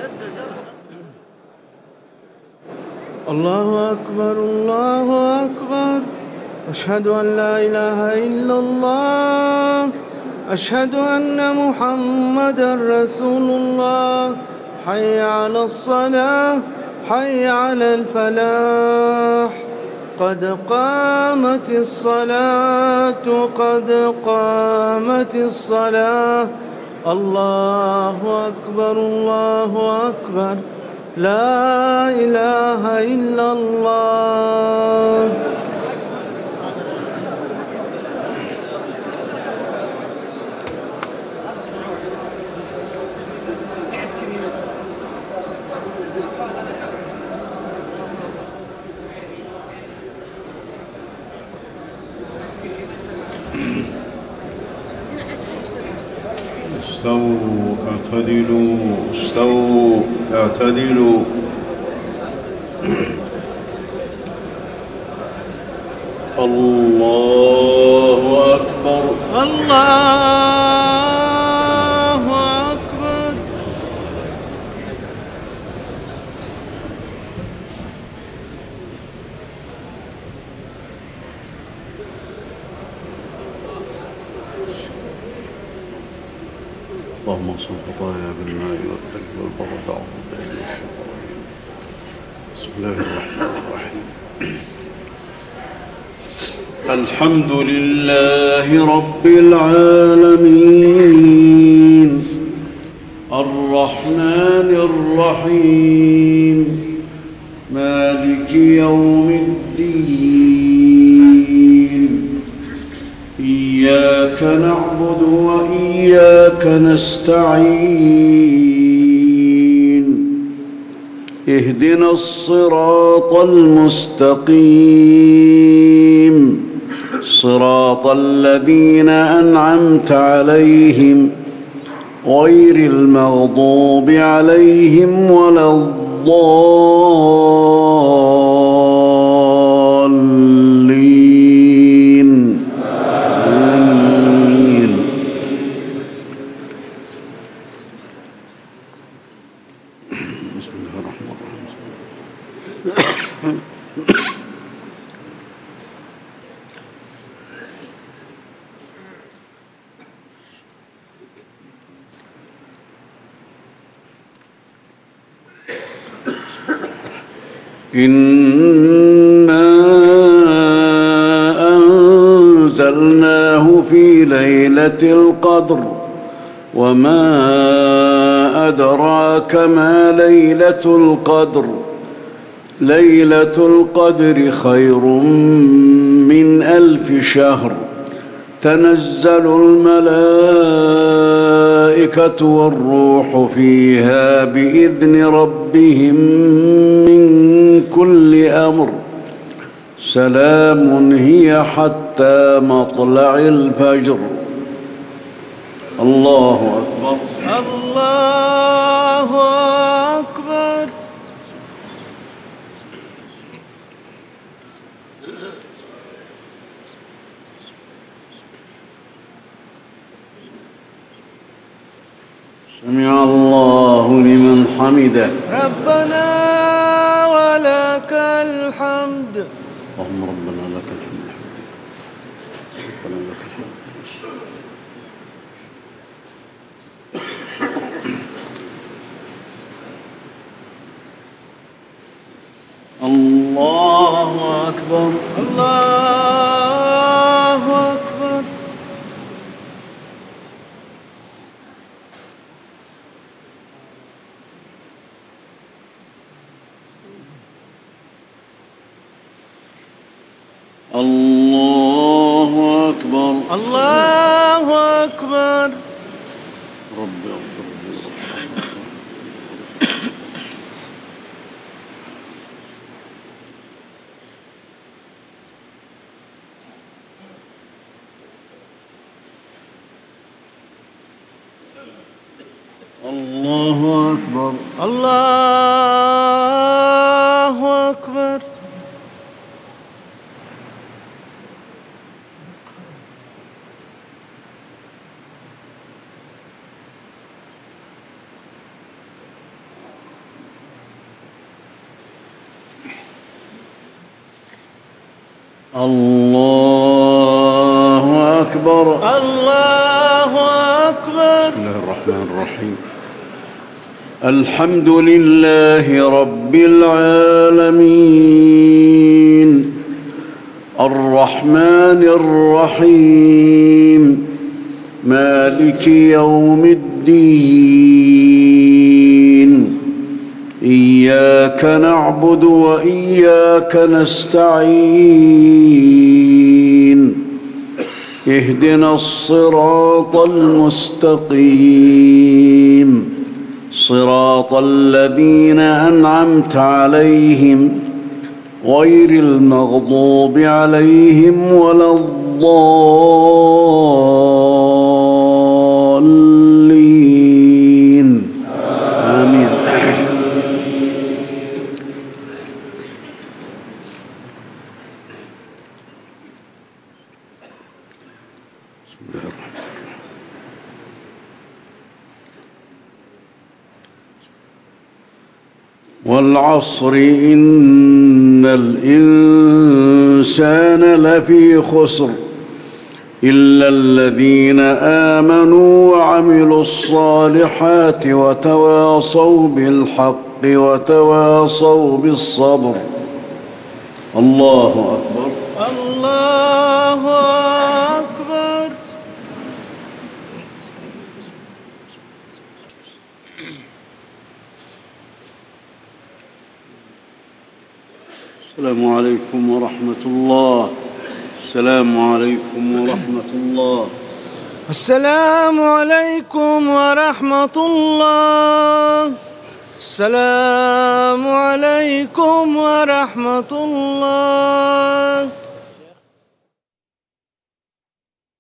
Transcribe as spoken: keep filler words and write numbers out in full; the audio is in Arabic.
الله أكبر الله أكبر. أشهد أن لا إله إلا الله. أشهد أن محمدًا رسول الله. حي على الصلاة حي على الفلاح. قد قامت الصلاة قد قامت الصلاة. الله أكبر الله أكبر. لا إله إلا الله. استووا اعتدلوا استووا اعتدلوا. الله أكبر الله أكبر. اللهم اغفر خطايا بالماء والثلج والبرد. أعوذ بالله من الشيطان الرجيم. بسم الله الرحمن الرحيم. الحمد لله رب العالمين الرحمن الرحيم مالك يوم الدين. إياك نعبد وإياك نستعين. اهدنا الصراط المستقيم صراط الذين أنعمت عليهم غير المغضوب عليهم ولا الضالين. آمين. بسم الله الرحمن الرحيم. إنا أنزلناه في ليلة القدر وما أدراك ما ليلة القدر. ليلة القدر خير من ألف شهر. تنزل الملائكة والروح فيها بإذن ربهم من كل أمر. سلام هي حتى مطلع الفجر. الله أكبر الله أكبر. سمع الله لمن حمده. ربنا ولك الحمد. اللهم ربنا لك الحمد. ربنا لك الحمد. الله أكبر الله أكبر. الله أكبر الله أكبر. رب اغفر لي. الله أكبر الله أكبر. الله أكبر. الله أكبر. بسم الله الرحمن الرحيم. الحمد لله رب العالمين الرحمن الرحيم مالك يوم الدين إياك نعبد وإياك نستعين اهدنا الصراط المستقيم صراط الذين أنعمت عليهم غير المغضوب عليهم ولا الضالين آمين. والعصر إن الإنسان لفي خسر إلا الذين آمنوا وعملوا الصالحات وتواصوا بالحق وتواصوا بالصبر. الله أكبر. الله أكبر. السلام عليكم ورحمة الله. السلام عليكم ورحمة الله. السلام عليكم ورحمة الله. السلام عليكم ورحمة الله.